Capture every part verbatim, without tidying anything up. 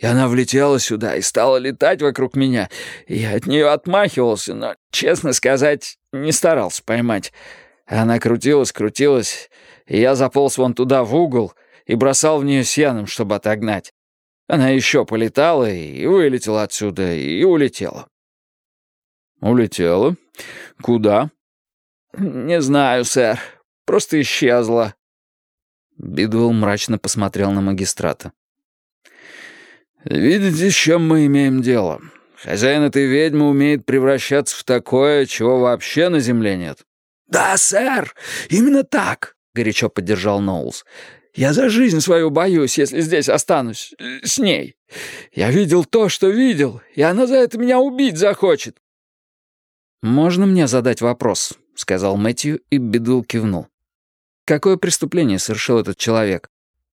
И она влетела сюда и стала летать вокруг меня. И я от нее отмахивался, но, честно сказать, не старался поймать. Она крутилась, крутилась, и я заполз вон туда в угол и бросал в нее сеном, чтобы отогнать. Она еще полетала и вылетела отсюда, и улетела. «Улетела? Куда?» «Не знаю, сэр. Просто исчезла». Бидуэлл мрачно посмотрел на магистрата. «Видите, с чем мы имеем дело? Хозяин этой ведьмы умеет превращаться в такое, чего вообще на земле нет». «Да, сэр, именно так», — горячо поддержал Ноулс. «Я за жизнь свою боюсь, если здесь останусь э, с ней. Я видел то, что видел, и она за это меня убить захочет». «Можно мне задать вопрос?» — сказал Мэтью, и Бидуэлл кивнул. «Какое преступление совершил этот человек?»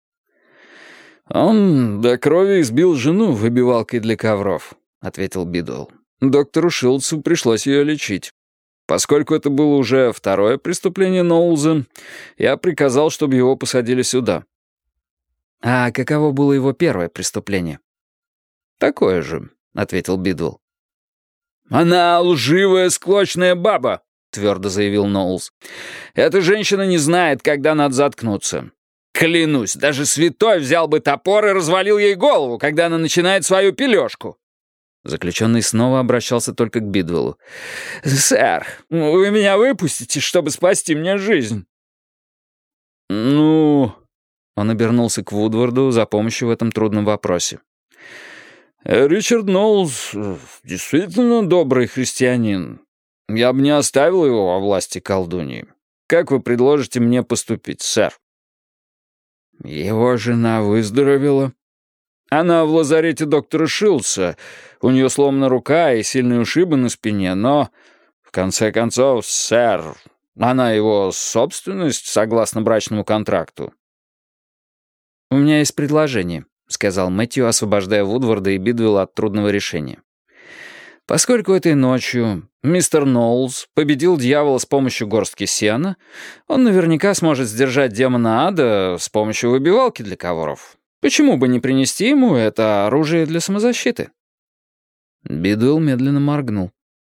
«Он до крови избил жену выбивалкой для ковров», — ответил Бидуэлл. «Доктору Шилдсу пришлось ее лечить. Поскольку это было уже второе преступление Ноулза, я приказал, чтобы его посадили сюда». «А каково было его первое преступление?» «Такое же», — ответил Бидуэлл. «Она лживая, склочная баба», — твердо заявил Ноулс. «Эта женщина не знает, когда надо заткнуться. Клянусь, даже святой взял бы топор и развалил ей голову, когда она начинает свою пележку». Заключенный снова обращался только к Бидуэллу. «Сэр, вы меня выпустите, чтобы спасти мне жизнь?» «Ну...» — он обернулся к Вудварду за помощью в этом трудном вопросе. «Ричард Ноулс действительно добрый христианин. Я бы не оставил его во власти колдуньи. Как вы предложите мне поступить, сэр?» «Его жена выздоровела?» «Она в лазарете доктора Шилдса. У нее сломана рука и сильные ушибы на спине, но, в конце концов, сэр, она его собственность, согласно брачному контракту». «У меня есть предложение», — сказал Мэтью, освобождая Вудварда и Бидуэлла от трудного решения. «Поскольку этой ночью мистер Ноулс победил дьявола с помощью горстки сена, он наверняка сможет сдержать демона ада с помощью выбивалки для ковров. Почему бы не принести ему это оружие для самозащиты?» Бидуэлл медленно моргнул.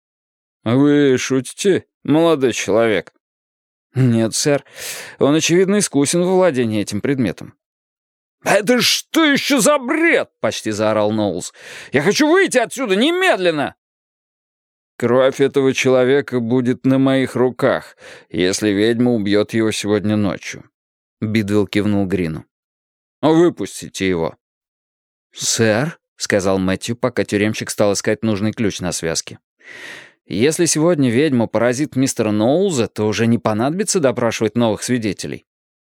«Вы шутите, молодой человек?» «Нет, сэр. Он, очевидно, искусен в владении этим предметом». «Это что еще за бред?» — почти заорал Ноулс. «Я хочу выйти отсюда немедленно!» «Кровь этого человека будет на моих руках, если ведьма убьет его сегодня ночью», — Бидуэлл кивнул Грину. «Выпустите его». «Сэр», — сказал Мэтью, пока тюремщик стал искать нужный ключ на связке, «если сегодня ведьма поразит мистера Ноулза, то уже не понадобится допрашивать новых свидетелей».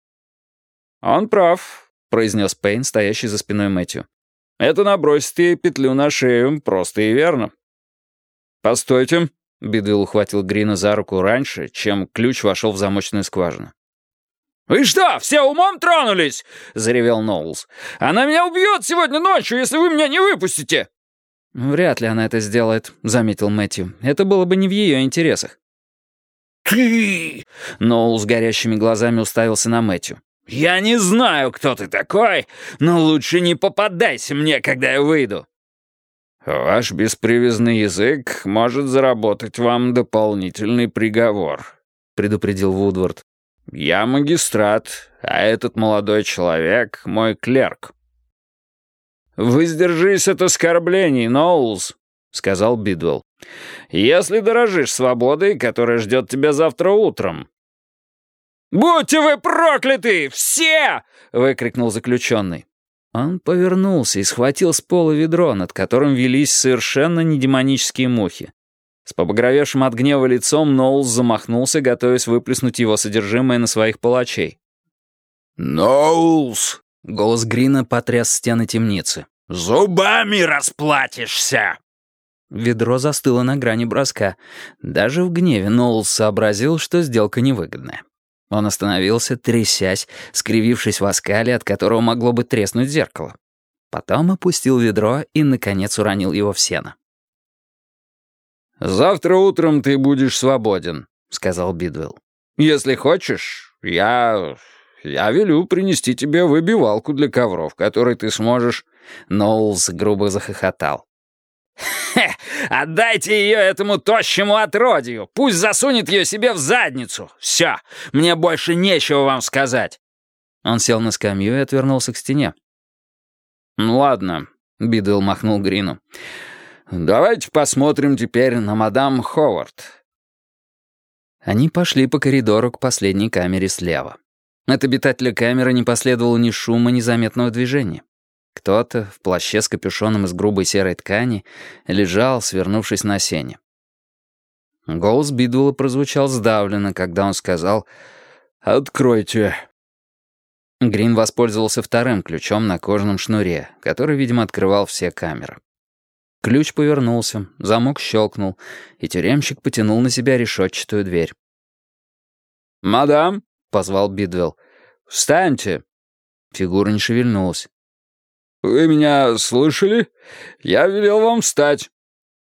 «Он прав», — произнес Пейн, стоящий за спиной Мэтью. «Это набросит ей петлю на шею просто и верно». «Постойте», — Бидуэлл ухватил Грина за руку раньше, чем ключ вошел в замочную скважину. «Вы что, все умом тронулись?» — заревел Ноулс. «Она меня убьет сегодня ночью, если вы меня не выпустите!» «Вряд ли она это сделает», — заметил Мэтью. «Это было бы не в ее интересах». «Ты!» — Ноулс горящими глазами уставился на Мэтью. «Я не знаю, кто ты такой, но лучше не попадайся мне, когда я выйду». «Ваш беспривязный язык может заработать вам дополнительный приговор», — предупредил Вудвард. «Я магистрат, а этот молодой человек — мой клерк». «Воздержись от оскорблений, Ноулс», — сказал Бидуэлл. «Если дорожишь свободой, которая ждет тебя завтра утром». «Будьте вы прокляты! Все!» — выкрикнул заключенный. Он повернулся и схватил с пола ведро, над которым велись совершенно недемонические мухи. С побагровевшим от гнева лицом Ноулс замахнулся, готовясь выплеснуть его содержимое на своих палачей. «Ноулс!» — голос Грина потряс стены темницы. «Зубами расплатишься!» Ведро застыло на грани броска. Даже в гневе Ноулс сообразил, что сделка невыгодная. Он остановился, трясясь, скривившись в оскале, от которого могло бы треснуть зеркало. Потом опустил ведро и, наконец, уронил его в сено. «Завтра утром ты будешь свободен», — сказал Бидуэлл. «Если хочешь, я... я велю принести тебе выбивалку для ковров, которой ты сможешь...» Ноулс грубо захохотал. «Хе! Отдайте ее этому тощему отродью! Пусть засунет ее себе в задницу! Все! Мне больше нечего вам сказать!» Он сел на скамью и отвернулся к стене. «Ну ладно», — Бидуэлл махнул Грину. «Давайте посмотрим теперь на мадам Ховард». Они пошли по коридору к последней камере слева. От обитателя камеры не последовало ни шума, ни заметного движения. Кто-то в плаще с капюшоном из грубой серой ткани лежал, свернувшись на сене. Голос Бидуэлла прозвучал сдавленно, когда он сказал «Откройте». Грин воспользовался вторым ключом на кожаном шнуре, который, видимо, открывал все камеры. Ключ повернулся, замок щелкнул, и тюремщик потянул на себя решетчатую дверь. «Мадам», — позвал Бидуэлл, — «встаньте». Фигура не шевельнулась. «Вы меня слышали? Я велел вам встать».